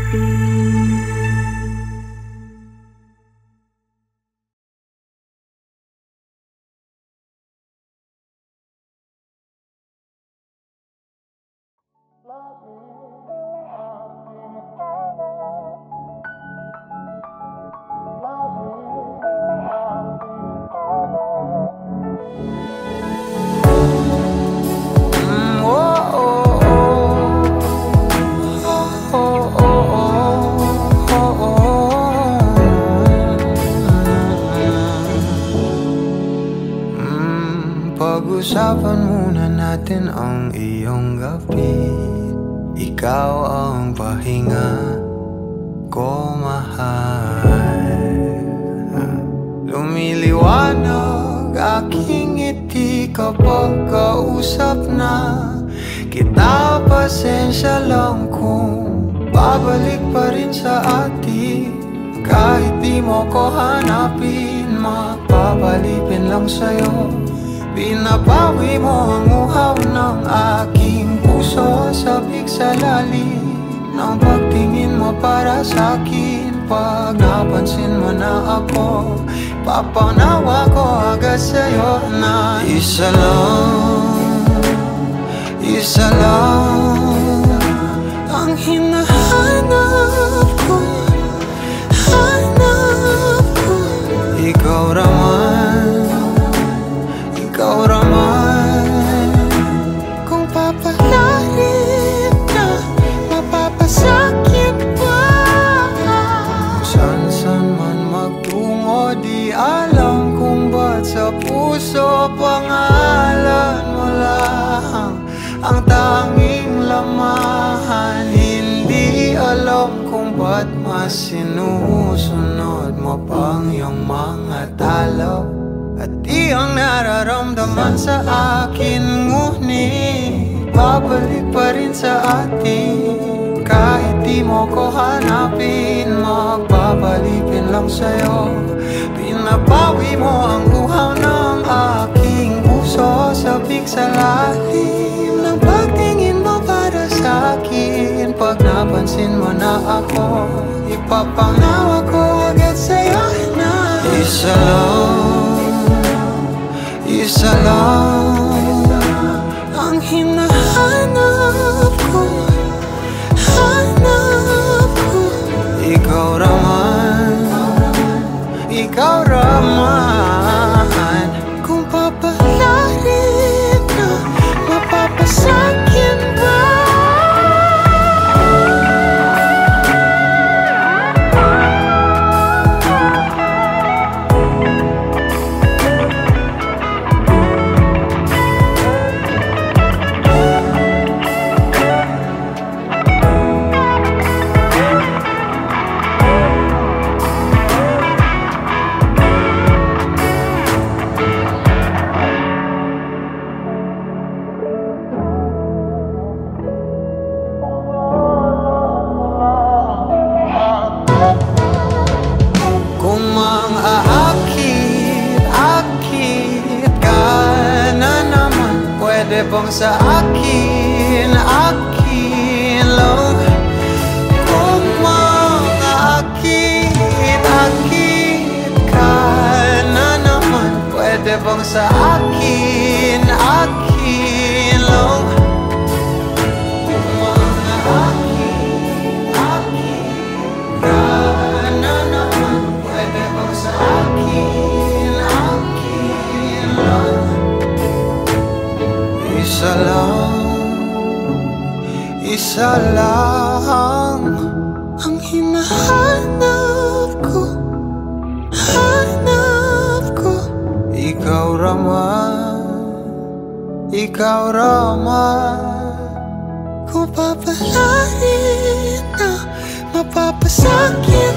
Pag-usapan muna natin ang iyong gabi. Ikaw ang pahinga ko, mahal. Lumiliwanag aking ngiti kapag kausap na kita. Pasensya lang kung babalik pa rin sa atin. Kahit di mo ko hanapin, mapapalipin lang sa'yo. Pinapawi mo ang uhaw ng aking puso. Sabik sa lalim ng pagtingin mo para sa'kin. Pag napansin mo na ako, papanawa ko agad sa'yo na isa lang ang hinahanap ko. Hanap ko ikaw raman, ikaw raman. Kung papalarin na, mapapasakit pa. San-san man magtungo, di alam kung ba't sa puso pangalan mo lang ang tanging lamahan. Hindi alam kung ba't mas sinusunod mo pang iyong mga talo. At di ang nararamdaman sa akin, ngunit babalik pa rin sa atin. Kahit di mo ko hanapin, magpapalipin lang sa'yo. Pinapawi mo ang uhaw ng aking puso. Sabik sa lalim ng pagtingin mo para sa'kin. Pag napansin mo na ako, ipapanawa ko agad sa'yo na isa lang ang hinahanap ko. Hanap ko ikaw raman, ikaw raman. Kung papalarin na, mapapasakit ba? Pwede bang sa akin lang? Kung makaakit ka na naman, pwede bang sa akin lang? Kung makaakit ka na naman, pwede bang sa akin lang? Isa lang ang hinahanap ko. Hanap ko ikaw raman, ikaw raman. Kung papalarin na, mapapasakit